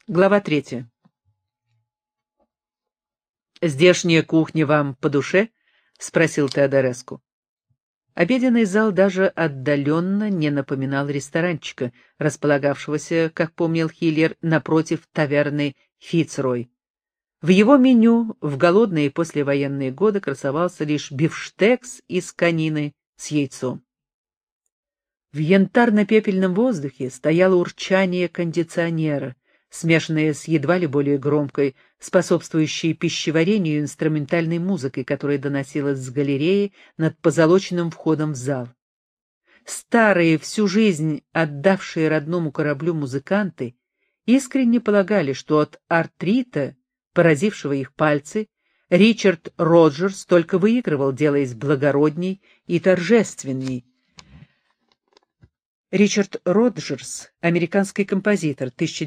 Глава 3. «Здешняя кухня вам по душе?» — спросил Теодореску. Обеденный зал даже отдаленно не напоминал ресторанчика, располагавшегося, как помнил Хиллер, напротив таверны «Фицрой». В его меню в голодные послевоенные годы красовался лишь бифштекс из конины с яйцом. В янтарно-пепельном воздухе стояло урчание кондиционера, смешанное с едва ли более громкой, способствующей пищеварению инструментальной музыкой, которая доносилась с галереи над позолоченным входом в зал. Старые, всю жизнь отдавшие родному кораблю музыканты, искренне полагали, что от артрита, поразившего их пальцы, Ричард Роджерс только выигрывал, делаясь благородней и торжественней. Ричард Роджерс, американский композитор,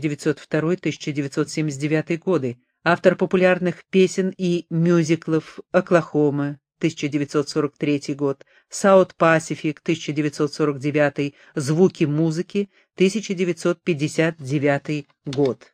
1902-1979 годы, автор популярных песен и мюзиклов «Оклахома», 1943 год, «Саут Пасифик», 1949, «Звуки музыки», 1959 год.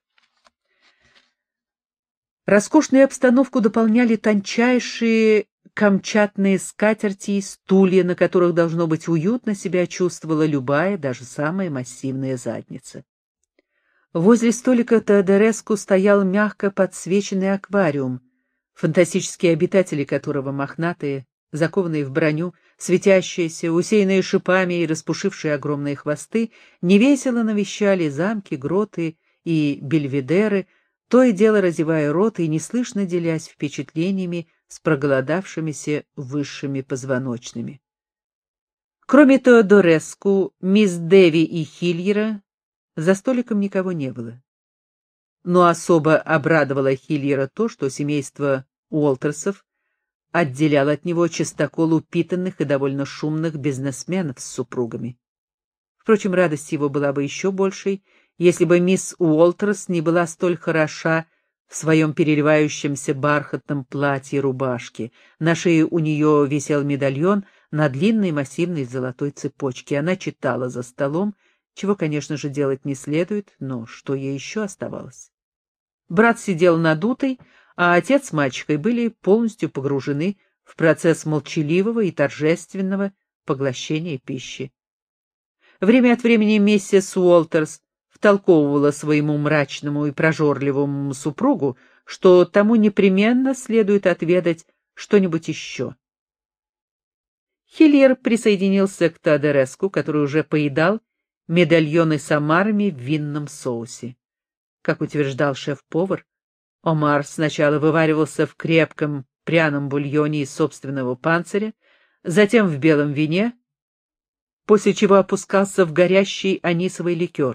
Роскошную обстановку дополняли тончайшие камчатные скатерти и стулья, на которых, должно быть, уютно себя чувствовала любая, даже самая массивная задница. Возле столика Теодореску стоял мягко подсвеченный аквариум, фантастические обитатели которого, мохнатые, закованные в броню, светящиеся, усеянные шипами и распушившие огромные хвосты, невесело навещали замки, гроты и бельведеры, то и дело разевая рот и неслышно делясь впечатлениями с проголодавшимися высшими позвоночными. Кроме Теодореску, мисс Дэви и Хильера за столиком никого не было. Но особо обрадовало Хильера то, что семейство Уолтерсов отделяло от него чистокол упитанных и довольно шумных бизнесменов с супругами. Впрочем, радость его была бы еще большей, если бы мисс Уолтерс не была столь хороша в своем переливающемся бархатном платье и рубашке. На шее у нее висел медальон на длинной массивной золотой цепочке. Она читала за столом, чего, конечно же, делать не следует, но что ей еще оставалось? Брат сидел надутый, а отец с мачехой были полностью погружены в процесс молчаливого и торжественного поглощения пищи. Время от времени миссис Уолтерс втолковывала своему мрачному и прожорливому супругу, что тому непременно следует отведать что-нибудь еще. Хильер присоединился к Теодореску, который уже поедал медальоны с омарами в винном соусе. Как утверждал шеф-повар, омар сначала вываривался в крепком пряном бульоне из собственного панциря, затем в белом вине, после чего опускался в горящий анисовый ликер.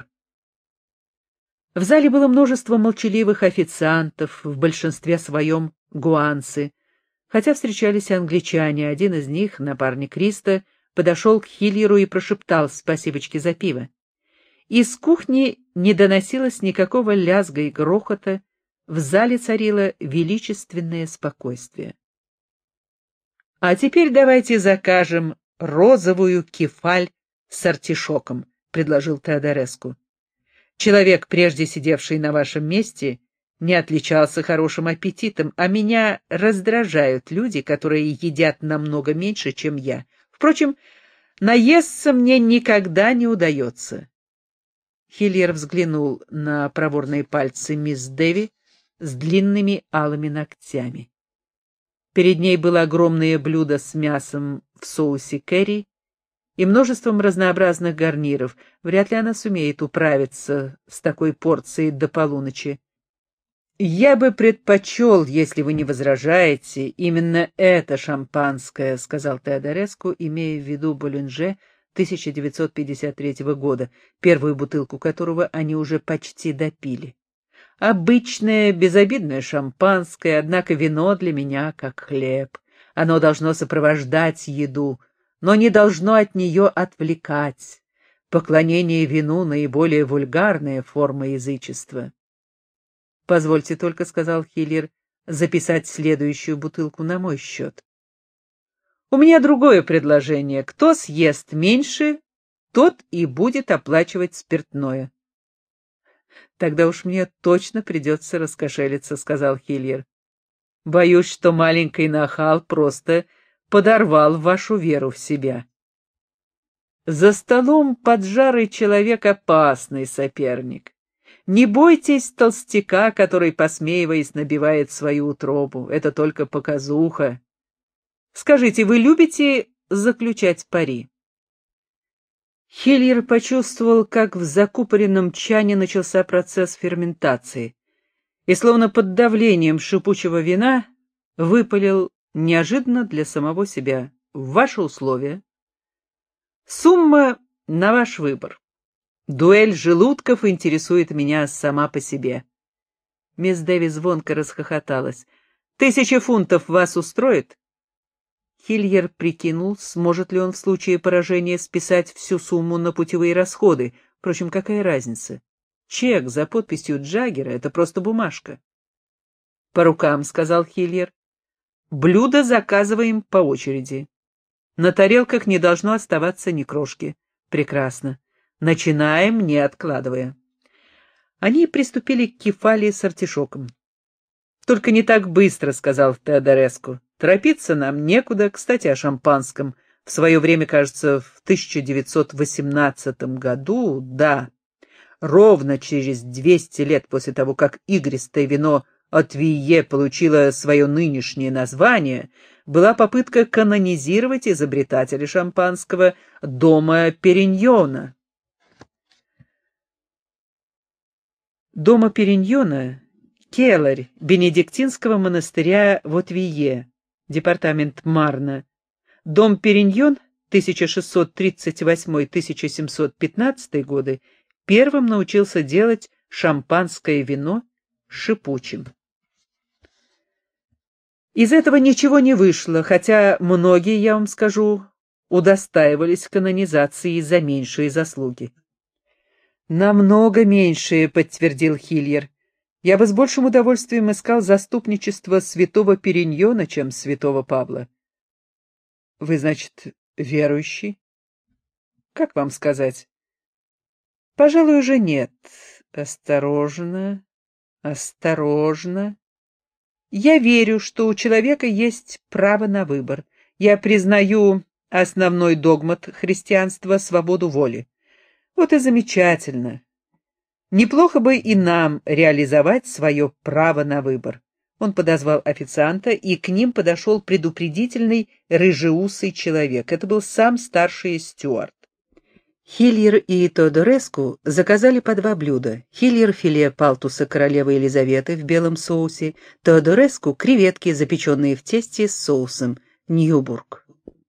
В зале было множество молчаливых официантов, в большинстве своем гуанцы, хотя встречались и англичане. Один из них, напарник Риста, подошел к Хильеру и прошептал спасибочки за пиво. Из кухни не доносилось никакого лязга и грохота, в зале царило величественное спокойствие. «А теперь давайте закажем розовую кефаль с артишоком», — предложил Теодореску. «Человек, прежде сидевший на вашем месте, не отличался хорошим аппетитом, а меня раздражают люди, которые едят намного меньше, чем я. Впрочем, наесться мне никогда не удается». Хильер взглянул на проворные пальцы мисс Дэви с длинными алыми ногтями. Перед ней было огромное блюдо с мясом в соусе керри и множеством разнообразных гарниров. Вряд ли она сумеет управиться с такой порцией до полуночи. «Я бы предпочел, если вы не возражаете, именно это шампанское», — сказал Теодореску, имея в виду Боллинже 1953 года, первую бутылку которого они уже почти допили. «Обычное, безобидное шампанское, однако вино для меня как хлеб. Оно должно сопровождать еду, но не должно от нее отвлекать. Поклонение вину — наиболее вульгарная форма язычества». «Позвольте только, — сказал Хиллер, — записать следующую бутылку на мой счет». «У меня другое предложение. Кто съест меньше, тот и будет оплачивать спиртное». Тогда уж мне точно придется раскошелиться, — сказал Хильер. Боюсь, что маленький нахал просто подорвал вашу веру в себя. За столом поджарый человек — опасный соперник. Не бойтесь толстяка, который, посмеиваясь, набивает свою утробу. Это только показуха. Скажите, вы любите заключать пари? Хильер почувствовал, как в закупоренном чане начался процесс ферментации, и, словно под давлением шипучего вина, выпалил неожиданно для самого себя: «Ваши условия?» «Сумма на ваш выбор. Дуэль желудков интересует меня сама по себе». Мисс Дэви звонко расхохоталась. «1000 фунтов вас устроит?» Хильер прикинул, сможет ли он в случае поражения списать всю сумму на путевые расходы. Впрочем, какая разница? Чек за подписью Джаггера — это просто бумажка. «По рукам», — сказал Хильер. «Блюда заказываем по очереди. На тарелках не должно оставаться ни крошки». «Прекрасно. Начинаем, не откладывая». Они приступили к кефали с артишоком. «Только не так быстро», — сказал Теодореску. «Торопиться нам некуда. Кстати, о шампанском. В свое время, кажется, в 1918 году, да, ровно через 200 лет после того, как игристое вино от Вие получило свое нынешнее название, была попытка канонизировать изобретателя шампанского дома Периньона». Дома Периньона — келарь бенедиктинского монастыря в Отвие, департамент Марна. Дом Периньон, 1638-1715 годы, первым научился делать шампанское вино шипучим. Из этого ничего не вышло, хотя многие, я вам скажу, удостаивались канонизации за меньшие заслуги. «Намного меньшие», — подтвердил Хильер. «Я бы с большим удовольствием искал заступничество святого Периньона, чем святого Павла». «Вы, значит, верующий?» «Как вам сказать?» «Пожалуй, уже нет. Осторожно, осторожно. Я верю, что у человека есть право на выбор. Я признаю основной догмат христианства — свободу воли. Вот и замечательно. Неплохо бы и нам реализовать свое право на выбор». Он подозвал официанта, и к ним подошел предупредительный рыжеусый человек. Это был сам старший стюард. Хильер и Теодореску заказали по 2 блюда. Хильер — филе палтуса королевы Елизаветы в белом соусе, Теодореску — креветки, запеченные в тесте с соусом Ньюбург.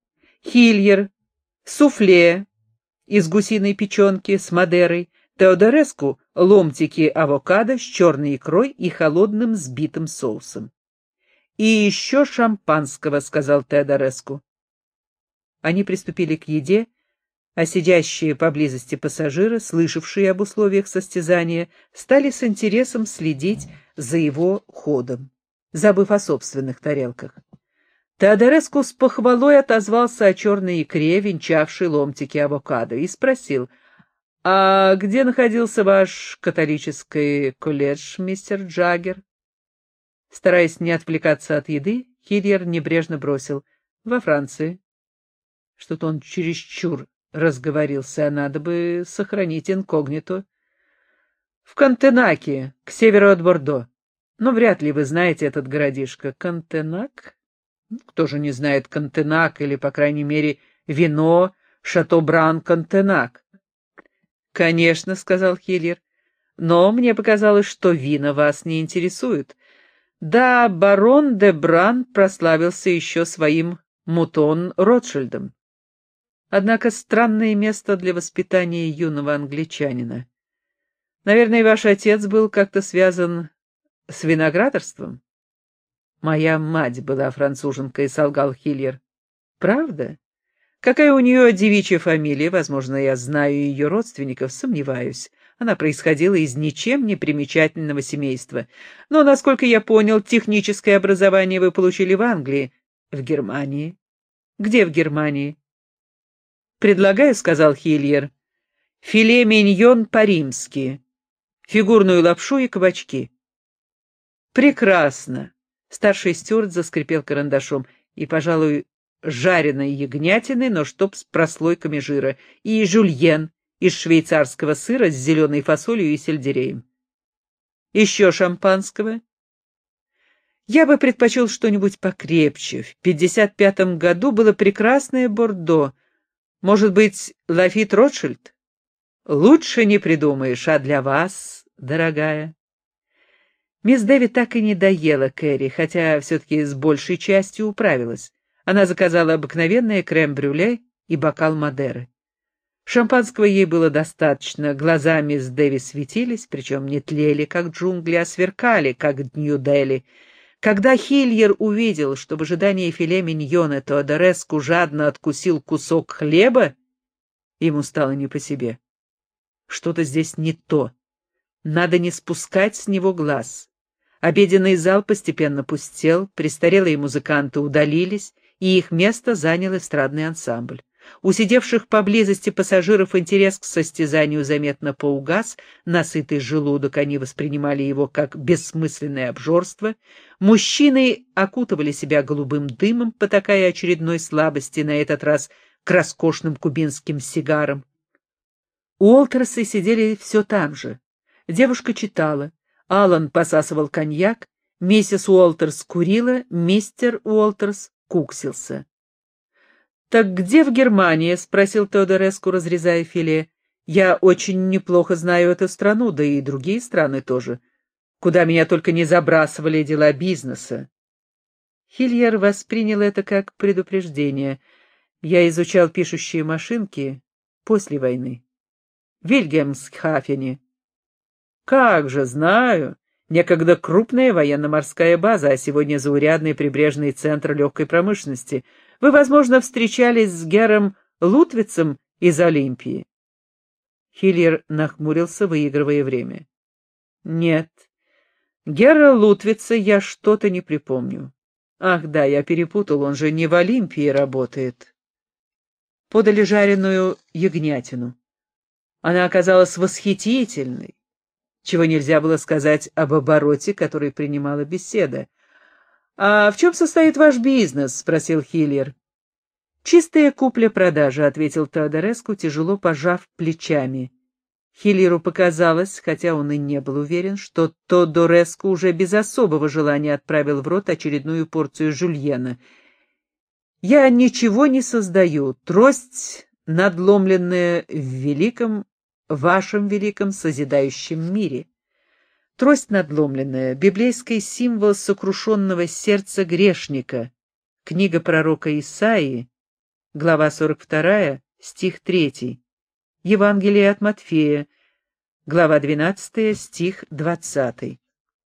Хильер — суфле из гусиной печенки с мадерой, Теодореску — ломтики авокадо с черной икрой и холодным взбитым соусом. «И еще шампанского», — сказал Теодореску. Они приступили к еде, а сидящие поблизости пассажиры, слышавшие об условиях состязания, стали с интересом следить за его ходом, забыв о собственных тарелках. Теодореску с похвалой отозвался о черной икре, венчавшей ломтики авокадо, и спросил: «А где находился ваш католический колледж, мистер Джаггер?» Стараясь не отвлекаться от еды, Хильер небрежно бросил: «Во Франции». Что-то он чересчур разговорился, а надо бы сохранить инкогнито. «В Кантенаке, к северу от Бордо. Но вряд ли вы знаете этот городишко. Кантенак? Кто же не знает Кантенак, или, по крайней мере, вино Шатобран-Кантенак?» «Конечно», — сказал Хильер, — «но мне показалось, что вина вас не интересуют. Да, барон де Бран прославился еще своим мутон Ротшильдом. Однако странное место для воспитания юного англичанина. Наверное, ваш отец был как-то связан с виноградарством?» «Моя мать была француженкой», — солгал Хильер. «Правда? Какая у нее девичья фамилия? Возможно, я знаю ее родственников, сомневаюсь. Она происходила из ничем не примечательного семейства. Но, насколько я понял, техническое образование вы получили в Англии». «В Германии». «Где в Германии?» «Предлагаю», — сказал Хильер, — «филе миньон по-римски». фигурную лапшу и кабачки. Прекрасно. Старший стюард заскрипел карандашом. И, пожалуй, жареной ягнятины, но чтоб с прослойками жира. И жульен из швейцарского сыра с зеленой фасолью и сельдереем. Еще шампанского? Я бы предпочел что-нибудь покрепче. В 55-м году было прекрасное Бордо. Может быть, Лафит Ротшильд? Лучше не придумаешь, а для вас, дорогая. Мисс Дэви так и не доела Кэрри, хотя все-таки с большей частью управилась. Она заказала обыкновенное крем-брюле и бокал Мадеры. Шампанского ей было достаточно, глаза мисс Дэви светились, причем не тлели, как джунгли, а сверкали, как Нью-Дели. Когда Хильер увидел, что в ожидании филе миньона Теодореску жадно откусил кусок хлеба, ему стало не по себе. Что-то здесь не то. Надо не спускать с него глаз. Обеденный зал постепенно пустел, престарелые музыканты удалились, и их место занял эстрадный ансамбль. У сидевших поблизости пассажиров интерес к состязанию заметно поугас, насытый желудок они воспринимали его как бессмысленное обжорство, мужчины окутывали себя голубым дымом, потакая очередной слабости, на этот раз к роскошным кубинским сигарам. Уолтерсы сидели все там же. Девушка читала, Аллан посасывал коньяк, миссис Уолтерс курила, мистер Уолтерс куксился. «Так где в Германии?» — спросил Теодореску, разрезая филе. «Я очень неплохо знаю эту страну, да и другие страны тоже. Куда меня только не забрасывали дела бизнеса». Хильер воспринял это как предупреждение. «Я изучал пишущие машинки после войны. В Вильгельмсхафене». «Как же, знаю. Некогда крупная военно-морская база, а сегодня заурядный прибрежный центр легкой промышленности. Вы, возможно, встречались с Гером Лутвицем из Олимпии». Хильер нахмурился, выигрывая время. «Нет, Гера Лутвица я что-то не припомню. Ах да, я перепутал, он же не в Олимпии работает». Подали жареную ягнятину. Она оказалась восхитительной, чего нельзя было сказать об обороте, который принимала беседа. «А в чем состоит ваш бизнес?» — спросил Хильер. «Чистая купля-продажа», — ответил Теодореску, тяжело пожав плечами. Хильеру показалось, хотя он и не был уверен, что Теодореску уже без особого желания отправил в рот очередную порцию жульена. «Я ничего не создаю. Трость, надломленная в вашем великом созидающем мире». Трость надломленная — библейский символ сокрушенного сердца грешника. Книга пророка Исаии, глава 42, стих 3. Евангелие от Матфея, глава 12, стих 20.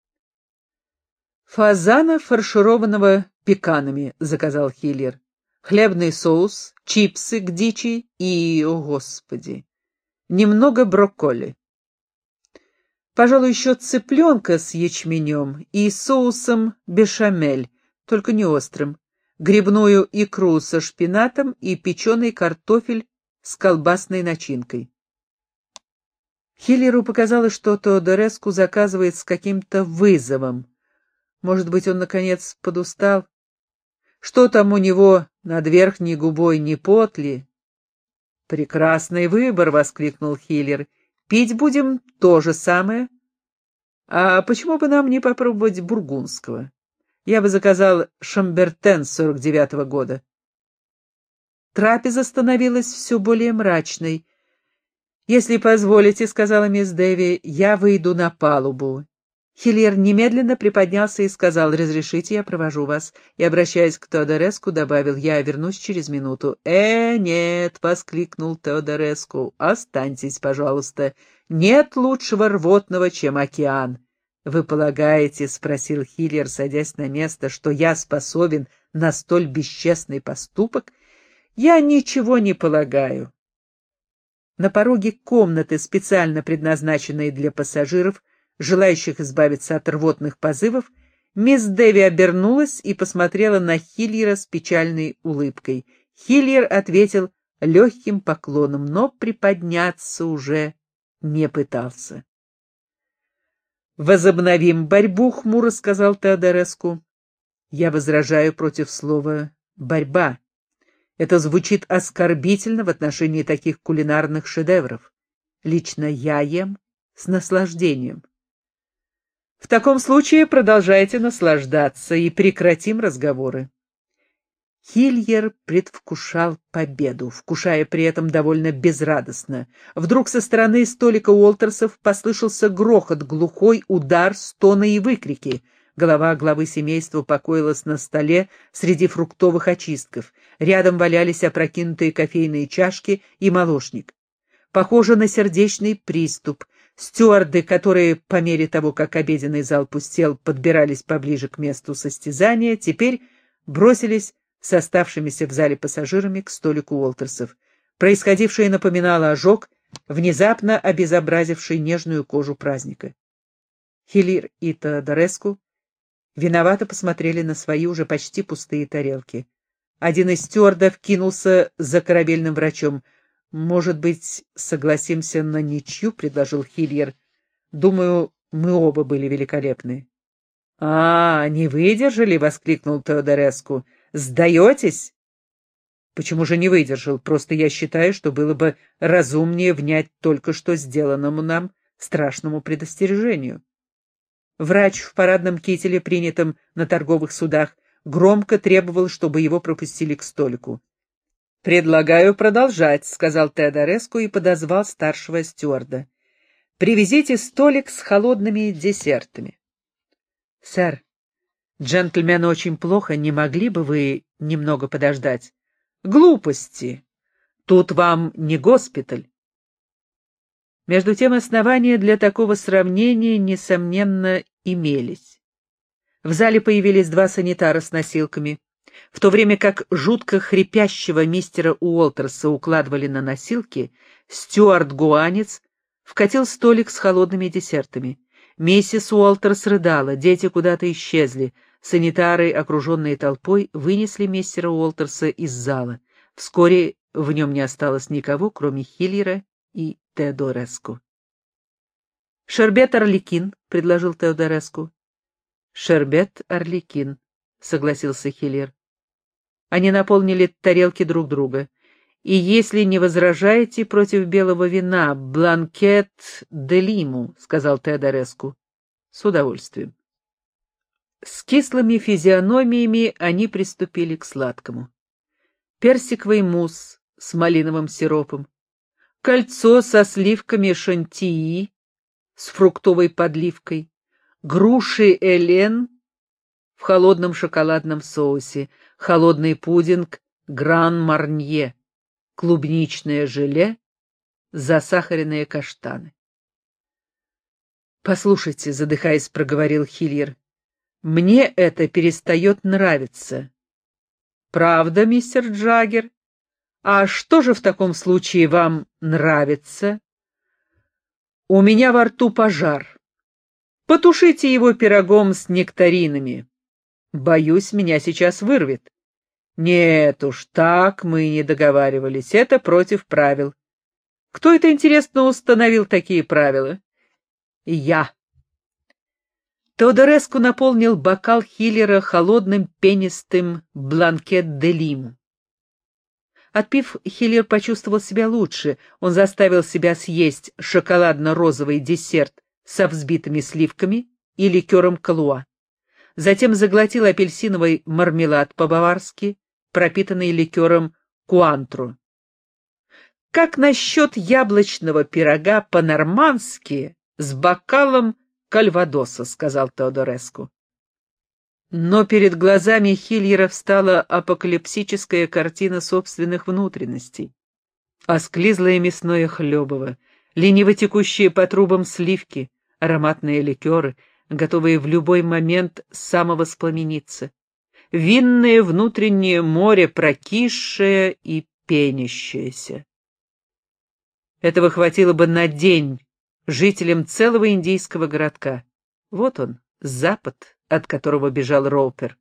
«Фазана, фаршированного пеканами», — заказал Хиллер. «Хлебный соус, чипсы к дичи и, о господи, немного брокколи. Пожалуй, еще цыпленка с ячменем и соусом бешамель, только не острым, грибную икру со шпинатом и печеный картофель с колбасной начинкой». Хиллеру показалось, что Теодореску заказывает с каким-то вызовом. Может быть, он, наконец, подустал? Что там у него над верхней губой, не пот ли? «Прекрасный выбор!» — воскликнул Хиллер. «Пить будем то же самое. А почему бы нам не попробовать бургундского? Я бы заказал Шамбертен 49-го года». Трапеза становилась все более мрачной. «Если позволите, — сказала мисс Дэви, — я выйду на палубу». Хильер немедленно приподнялся и сказал: «Разрешите, я провожу вас», и, обращаясь к Теодореску, добавил: «Я вернусь через минуту». Нет», — воскликнул Теодореску, — «останьтесь, пожалуйста. Нет лучшего рвотного, чем океан». «Вы полагаете, — спросил Хильер, садясь на место, — что я способен на столь бесчестный поступок?» «Я ничего не полагаю». На пороге комнаты, специально предназначенной для пассажиров, желающих избавиться от рвотных позывов, мисс Дэви обернулась и посмотрела на Хильера с печальной улыбкой. Хильер ответил легким поклоном, но приподняться уже не пытался. «Возобновим борьбу», — хмуро сказал Теодореску. «Я возражаю против слова «борьба». Это звучит оскорбительно в отношении таких кулинарных шедевров. Лично я ем с наслаждением». «В таком случае продолжайте наслаждаться и прекратим разговоры». Хильер предвкушал победу, вкушая при этом довольно безрадостно. Вдруг со стороны столика Уолтерсов послышался грохот, глухой удар, стоны и выкрики. Голова главы семейства покоилась на столе среди фруктовых очистков. Рядом валялись опрокинутые кофейные чашки и молочник. Похоже на сердечный приступ. Стюарды, которые по мере того, как обеденный зал пустел, подбирались поближе к месту состязания, теперь бросились с оставшимися в зале пассажирами к столику Уолтерсов. Происходившее напоминало ожог, внезапно обезобразивший нежную кожу праздника. Хильер и Теодореску виновато посмотрели на свои уже почти пустые тарелки. Один из стюардов кинулся за корабельным врачом. «Может быть, согласимся на ничью?» — предложил Хильер. «Думаю, мы оба были великолепны». Не выдержали?» — воскликнул Теодореску. «Сдаетесь?» «Почему же не выдержал? Просто я считаю, что было бы разумнее внять только что сделанному нам страшному предостережению». Врач в парадном кителе, принятом на торговых судах, громко требовал, чтобы его пропустили к столику. «Предлагаю продолжать», — сказал Теодореску и подозвал старшего стюарда. «Привезите столик с холодными десертами». «Сэр, джентльмену очень плохо, не могли бы вы немного подождать?» «Глупости! Тут вам не госпиталь». Между тем основания для такого сравнения, несомненно, имелись. В зале появились два санитара с носилками. В то время как жутко хрипящего мистера Уолтерса укладывали на носилки, стюард-гуанец вкатил столик с холодными десертами. Миссис Уолтерс рыдала, дети куда-то исчезли. Санитары, окруженные толпой, вынесли мистера Уолтерса из зала. Вскоре в нем не осталось никого, кроме Хильера и Теодореску. «Шербет Орликин», — предложил Теодореску. «Шербет Орликин», — согласился Хильер. Они наполнили тарелки друг друга. «И если не возражаете против белого вина, бланкет де лиму», — сказал Теодореску. «С удовольствием». С кислыми физиономиями они приступили к сладкому. Персиковый мусс с малиновым сиропом, кольцо со сливками шантии с фруктовой подливкой, груши Элен в холодном шоколадном соусе, холодный пудинг Гран-Марнье, клубничное желе, засахаренные каштаны. «Послушайте», — задыхаясь, проговорил Хильер, — «мне это перестает нравиться». «Правда, мистер Джаггер? А что же в таком случае вам нравится?» «У меня во рту пожар. Потушите его пирогом с нектаринами. Боюсь, меня сейчас вырвет». «Нет уж, так мы не договаривались. Это против правил». «Кто это, интересно, установил такие правила?» «Я». Теодореску наполнил бокал Хиллера холодным пенистым бланкет де лиму. Отпив, Хиллер почувствовал себя лучше. Он заставил себя съесть шоколадно-розовый десерт со взбитыми сливками и ликером калуа. Затем заглотил апельсиновый мармелад по-баварски, пропитанный ликером куантру. «Как насчет яблочного пирога по-нормански с бокалом кальвадоса», — сказал Теодореску. Но перед глазами Хильера встала апокалипсическая картина собственных внутренностей. Осклизлое мясное хлебово, лениво текущие по трубам сливки, ароматные ликеры, готовые в любой момент самовоспламениться, винное внутреннее море, прокисшее и пенящееся. Этого хватило бы на день жителям целого индийского городка. Вот он, запад, от которого бежал Роупер.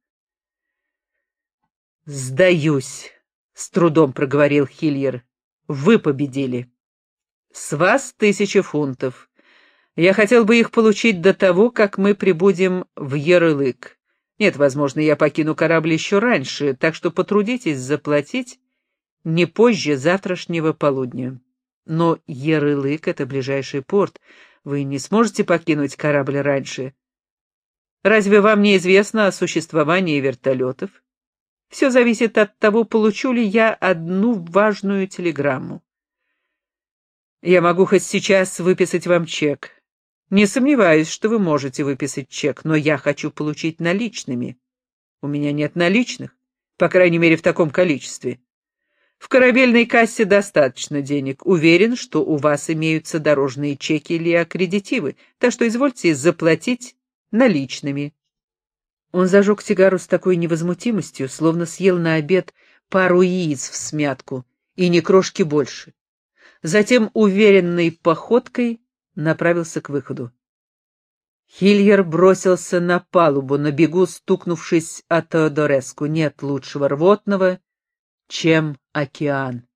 «Сдаюсь», — с трудом проговорил Хильер. «Вы победили. С вас 1000 фунтов. Я хотел бы их получить до того, как мы прибудем в Ярлык. Нет, возможно, я покину корабль еще раньше, так что потрудитесь заплатить не позже завтрашнего полудня. Но Ярлык — это ближайший порт. Вы не сможете покинуть корабль раньше. Разве вам не известно о существовании вертолетов? Все зависит от того, получу ли я одну важную телеграмму. Я могу хоть сейчас выписать вам чек. Не сомневаюсь, что вы можете выписать чек, но я хочу получить наличными. У меня нет наличных, по крайней мере, в таком количестве. В корабельной кассе достаточно денег. Уверен, что у вас имеются дорожные чеки или аккредитивы, так что извольте заплатить наличными. Он зажег сигару с такой невозмутимостью, словно съел на обед пару яиц всмятку, и ни крошки больше. Затем уверенной походкой направился к выходу. Хильер бросился на палубу, на бегу стукнувшись о Теодореску. Нет лучшего рвотного, чем океан.